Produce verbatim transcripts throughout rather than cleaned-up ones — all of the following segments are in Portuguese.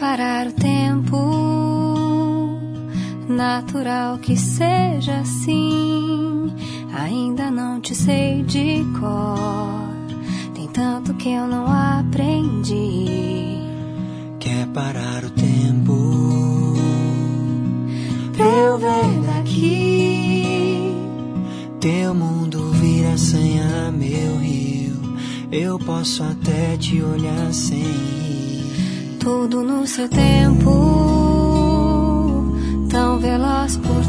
parar o tempo, natural que seja assim. Ainda não te sei de cor, tem tanto que eu não aprendi. Quer parar o tempo pra eu ver daqui? Teu mundo vira sanha, meu rio. Eu posso até te olhar sem ir. Tudo no seu tempo, tão veloz por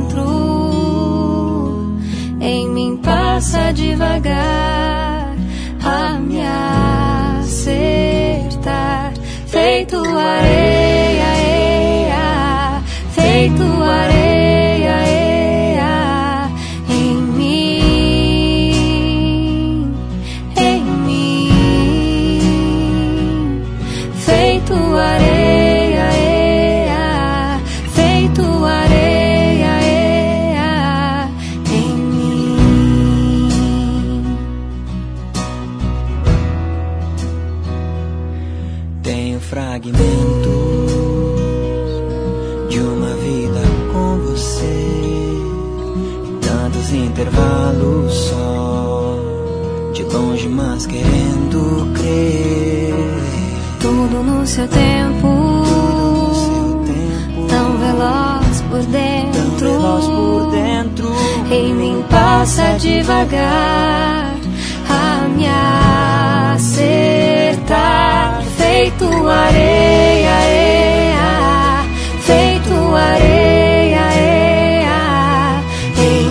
dentro. Em mim passa devagar a me acertar. Feito areia, eia, feito areia, eia, em mim, em mim. Feito areia, eia, feito areia, eia, em mim. Tenho fragmentos de uma vida com você, tantos intervalos só, de longe mas querendo crer. Tudo no seu tempo, Tudo no seu tempo, tão veloz por dentro, tão veloz por dentro. Em mim passa devagar a me acertar. Feito areia, eia, feito areia, eia, em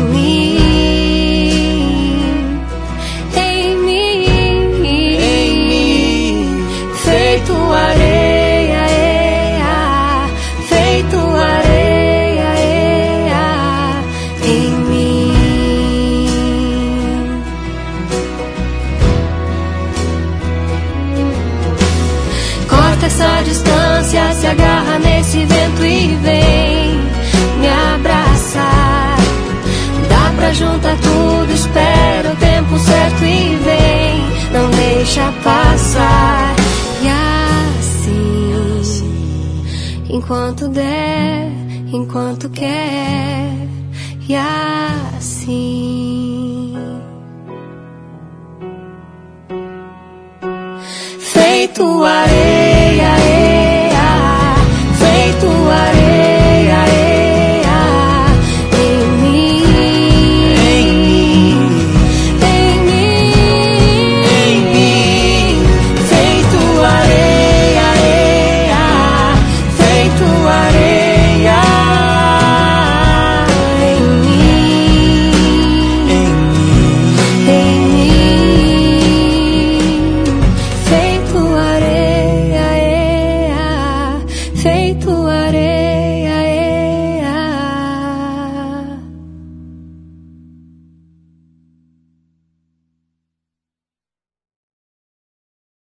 mim, em mim, Em mim, feito areia, eia, feito areia, eia, em mim. Corta essa distância, se agarra nesse vento e vem me abraçar. Dá pra juntar tudo, espera o tempo certo e vem, não deixa passar. E assim, enquanto der, enquanto quer, e assim, feito areia, eia, feito areia, eia, em mim, em mim, em mim, feito areia, eia, feito areia, em mim, em mim, em mim, feito areia, eia, feito areia.